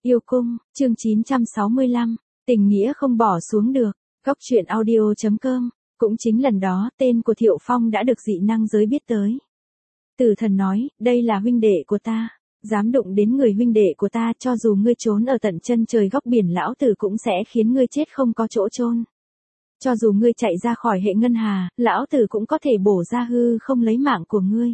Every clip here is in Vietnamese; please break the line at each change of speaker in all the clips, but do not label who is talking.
Yêu cung, chương 965, tình nghĩa không bỏ xuống được, góc truyện audio.com, cũng chính lần đó tên của Thiệu Phong đã được dị năng giới biết tới. Tử thần nói, đây là huynh đệ của ta, dám đụng đến người huynh đệ của ta cho dù ngươi trốn ở tận chân trời góc biển lão tử cũng sẽ khiến ngươi chết không có chỗ chôn. Cho dù ngươi chạy ra khỏi hệ ngân hà, lão tử cũng có thể bổ ra hư không lấy mạng của ngươi.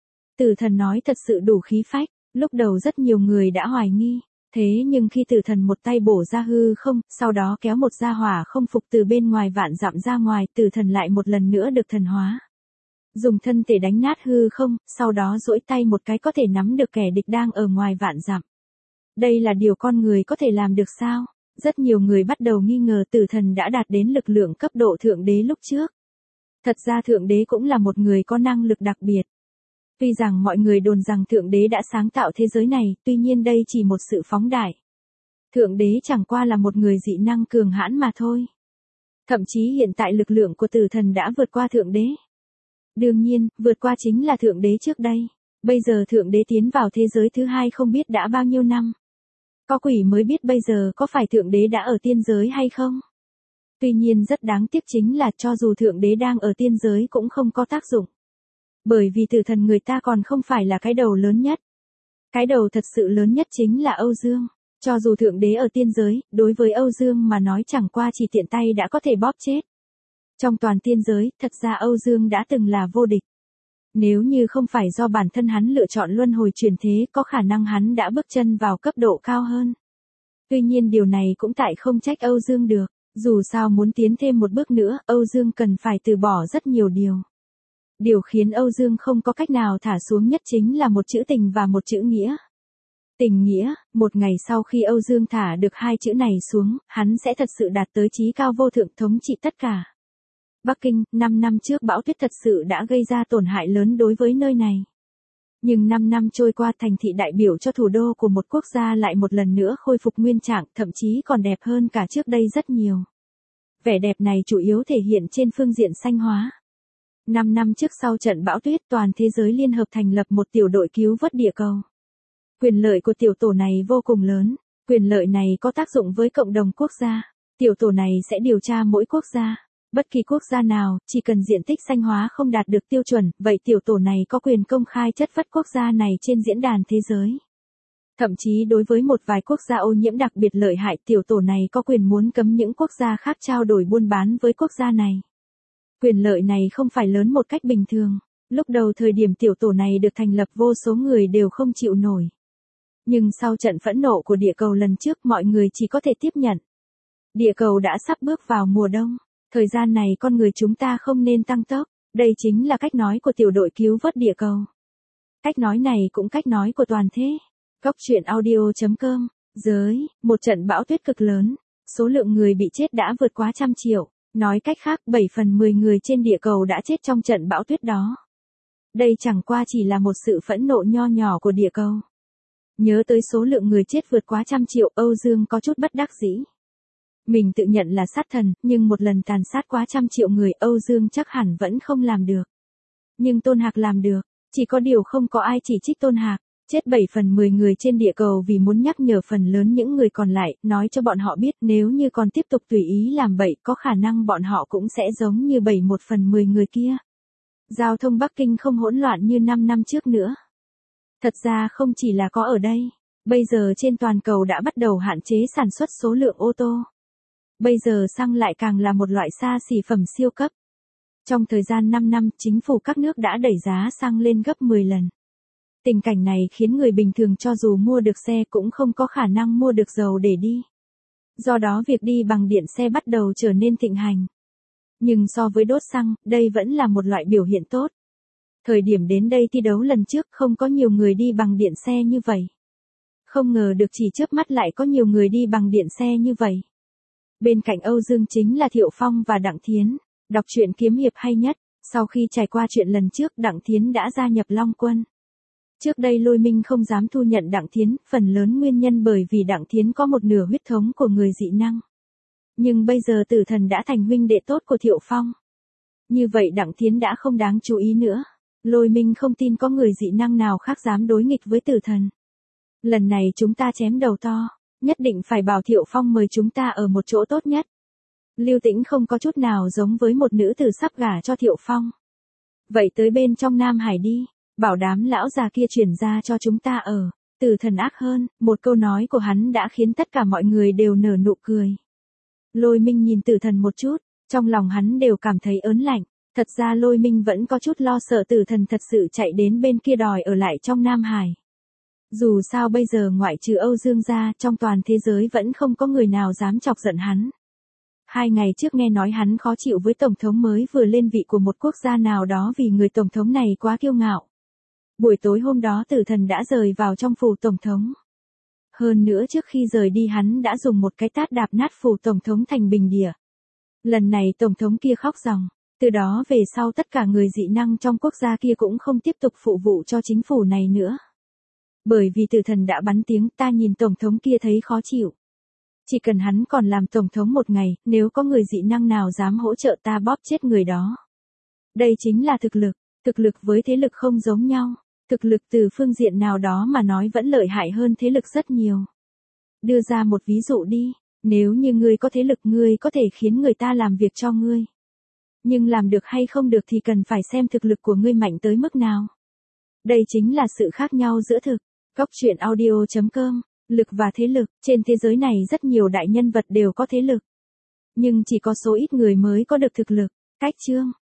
Tử thần nói thật sự đủ khí phách, lúc đầu rất nhiều người đã hoài nghi. Thế nhưng khi tử thần một tay bổ ra hư không, sau đó kéo một gia hỏa không phục từ bên ngoài vạn dặm ra ngoài, tử thần lại một lần nữa được thần hóa. Dùng thân thể đánh nát hư không, sau đó duỗi tay một cái có thể nắm được kẻ địch đang ở ngoài vạn dặm. Đây là điều con người có thể làm được sao? Rất nhiều người bắt đầu nghi ngờ tử thần đã đạt đến lực lượng cấp độ thượng đế lúc trước. Thật ra thượng đế cũng là một người có năng lực đặc biệt. Tuy rằng mọi người đồn rằng Thượng Đế đã sáng tạo thế giới này, tuy nhiên đây chỉ một sự phóng đại. Thượng Đế chẳng qua là một người dị năng cường hãn mà thôi. Thậm chí hiện tại lực lượng của tử thần đã vượt qua Thượng Đế. Đương nhiên, vượt qua chính là Thượng Đế trước đây. Bây giờ Thượng Đế tiến vào thế giới thứ hai không biết đã bao nhiêu năm. Có quỷ mới biết bây giờ có phải Thượng Đế đã ở tiên giới hay không. Tuy nhiên rất đáng tiếc chính là cho dù Thượng Đế đang ở tiên giới cũng không có tác dụng. Bởi vì tử thần người ta còn không phải là cái đầu lớn nhất. Cái đầu thật sự lớn nhất chính là Âu Dương. Cho dù Thượng Đế ở tiên giới, đối với Âu Dương mà nói chẳng qua chỉ tiện tay đã có thể bóp chết. Trong toàn tiên giới, thật ra Âu Dương đã từng là vô địch. Nếu như không phải do bản thân hắn lựa chọn luân hồi chuyển thế, có khả năng hắn đã bước chân vào cấp độ cao hơn. Tuy nhiên điều này cũng tại không trách Âu Dương được. Dù sao muốn tiến thêm một bước nữa, Âu Dương cần phải từ bỏ rất nhiều điều. Điều khiến Âu Dương không có cách nào thả xuống nhất chính là một chữ tình và một chữ nghĩa. Tình nghĩa, một ngày sau khi Âu Dương thả được hai chữ này xuống, hắn sẽ thật sự đạt tới chí cao vô thượng thống trị tất cả. Bắc Kinh, 5 năm trước bão tuyết thật sự đã gây ra tổn hại lớn đối với nơi này. Nhưng 5 năm trôi qua thành thị đại biểu cho thủ đô của một quốc gia lại một lần nữa khôi phục nguyên trạng, thậm chí còn đẹp hơn cả trước đây rất nhiều. Vẻ đẹp này chủ yếu thể hiện trên phương diện xanh hóa. 5 năm trước sau trận bão tuyết toàn thế giới liên hợp thành lập một tiểu đội cứu vớt địa cầu. Quyền lợi của tiểu tổ này vô cùng lớn, quyền lợi này có tác dụng với cộng đồng quốc gia. Tiểu tổ này sẽ điều tra mỗi quốc gia. Bất kỳ quốc gia nào, chỉ cần diện tích xanh hóa không đạt được tiêu chuẩn, vậy tiểu tổ này có quyền công khai chất vấn quốc gia này trên diễn đàn thế giới. Thậm chí đối với một vài quốc gia ô nhiễm đặc biệt lợi hại, tiểu tổ này có quyền muốn cấm những quốc gia khác trao đổi buôn bán với quốc gia này. Quyền lợi này không phải lớn một cách bình thường. Lúc đầu thời điểm tiểu tổ này được thành lập vô số người đều không chịu nổi. Nhưng sau trận phẫn nộ của địa cầu lần trước mọi người chỉ có thể tiếp nhận. Địa cầu đã sắp bước vào mùa đông. Thời gian này con người chúng ta không nên tăng tốc. Đây chính là cách nói của tiểu đội cứu vớt địa cầu. Cách nói này cũng cách nói của toàn thế. Góc truyện audio.com. Giới, một trận bão tuyết cực lớn. Số lượng người bị chết đã vượt quá 100 triệu. Nói cách khác, 7 phần 10 người trên địa cầu đã chết trong trận bão tuyết đó. Đây chẳng qua chỉ là một sự phẫn nộ nho nhỏ của địa cầu. Nhớ tới số lượng người chết vượt quá 100 triệu, Âu Dương có chút bất đắc dĩ. Mình tự nhận là sát thần, nhưng một lần tàn sát quá 100 triệu người, Âu Dương chắc hẳn vẫn không làm được. Nhưng Tôn Hạc làm được, chỉ có điều không có ai chỉ trích Tôn Hạc. Chết 7 phần 10 người trên địa cầu vì muốn nhắc nhở phần lớn những người còn lại, nói cho bọn họ biết nếu như còn tiếp tục tùy ý làm bậy, có khả năng bọn họ cũng sẽ giống như 1 phần 10 người kia. Giao thông Bắc Kinh không hỗn loạn như 5 năm trước nữa. Thật ra không chỉ là có ở đây, bây giờ trên toàn cầu đã bắt đầu hạn chế sản xuất số lượng ô tô. Bây giờ xăng lại càng là một loại xa xỉ phẩm siêu cấp. Trong thời gian 5 năm, chính phủ các nước đã đẩy giá xăng lên gấp 10 lần. Tình cảnh này khiến người bình thường cho dù mua được xe cũng không có khả năng mua được dầu để đi. Do đó việc đi bằng điện xe bắt đầu trở nên thịnh hành. Nhưng so với đốt xăng, đây vẫn là một loại biểu hiện tốt. Thời điểm đến đây thi đấu lần trước không có nhiều người đi bằng điện xe như vậy. Không ngờ được chỉ chớp mắt lại có nhiều người đi bằng điện xe như vậy. Bên cạnh Âu Dương chính là Thiệu Phong và Đặng Thiến. Đọc truyện kiếm hiệp hay nhất, sau khi trải qua chuyện lần trước Đặng Thiến đã gia nhập Long Quân. Trước đây Lôi Minh không dám thu nhận Đặng Thiến, phần lớn nguyên nhân bởi vì Đặng Thiến có một nửa huyết thống của người dị năng. Nhưng bây giờ tử thần đã thành huynh đệ tốt của Thiệu Phong. Như vậy Đặng Thiến đã không đáng chú ý nữa. Lôi Minh không tin có người dị năng nào khác dám đối nghịch với tử thần. Lần này chúng ta chém đầu to. Nhất định phải bảo Thiệu Phong mời chúng ta ở một chỗ tốt nhất. Lưu Tĩnh không có chút nào giống với một nữ tử sắp gả cho Thiệu Phong. Vậy tới bên trong Nam Hải đi, bảo đám lão già kia chuyển ra cho chúng ta ở. Tử Thần ác hơn, một câu nói của hắn đã khiến tất cả mọi người đều nở nụ cười. Lôi Minh nhìn Tử Thần một chút, trong lòng hắn đều cảm thấy ớn lạnh. Thật ra Lôi Minh vẫn có chút lo sợ Tử Thần thật sự chạy đến bên kia đòi ở lại trong Nam Hải. Dù sao bây giờ ngoại trừ Âu Dương gia, trong toàn thế giới vẫn không có người nào dám chọc giận hắn. 2 ngày trước nghe nói hắn khó chịu với Tổng thống mới vừa lên vị của một quốc gia nào đó vì người Tổng thống này quá kiêu ngạo. Buổi tối hôm đó Tử Thần đã rời vào trong phủ Tổng thống. Hơn nữa trước khi rời đi hắn đã dùng một cái tát đạp nát phủ Tổng thống thành bình địa. Lần này Tổng thống kia khóc ròng. Từ đó về sau tất cả người dị năng trong quốc gia kia cũng không tiếp tục phụ vụ cho chính phủ này nữa. Bởi vì Tử Thần đã bắn tiếng, ta nhìn Tổng thống kia thấy khó chịu. Chỉ cần hắn còn làm Tổng thống một ngày, nếu có người dị năng nào dám hỗ trợ ta bóp chết người đó. Đây chính là thực lực với thế lực không giống nhau. Thực lực từ phương diện nào đó mà nói vẫn lợi hại hơn thế lực rất nhiều. Đưa ra một ví dụ đi, nếu như ngươi có thế lực ngươi có thể khiến người ta làm việc cho ngươi. Nhưng làm được hay không được thì cần phải xem thực lực của ngươi mạnh tới mức nào. Đây chính là sự khác nhau giữa Cóc truyện audio.com, lực và thế lực. Trên thế giới này rất nhiều đại nhân vật đều có thế lực. Nhưng chỉ có số ít người mới có được thực lực. Cách chương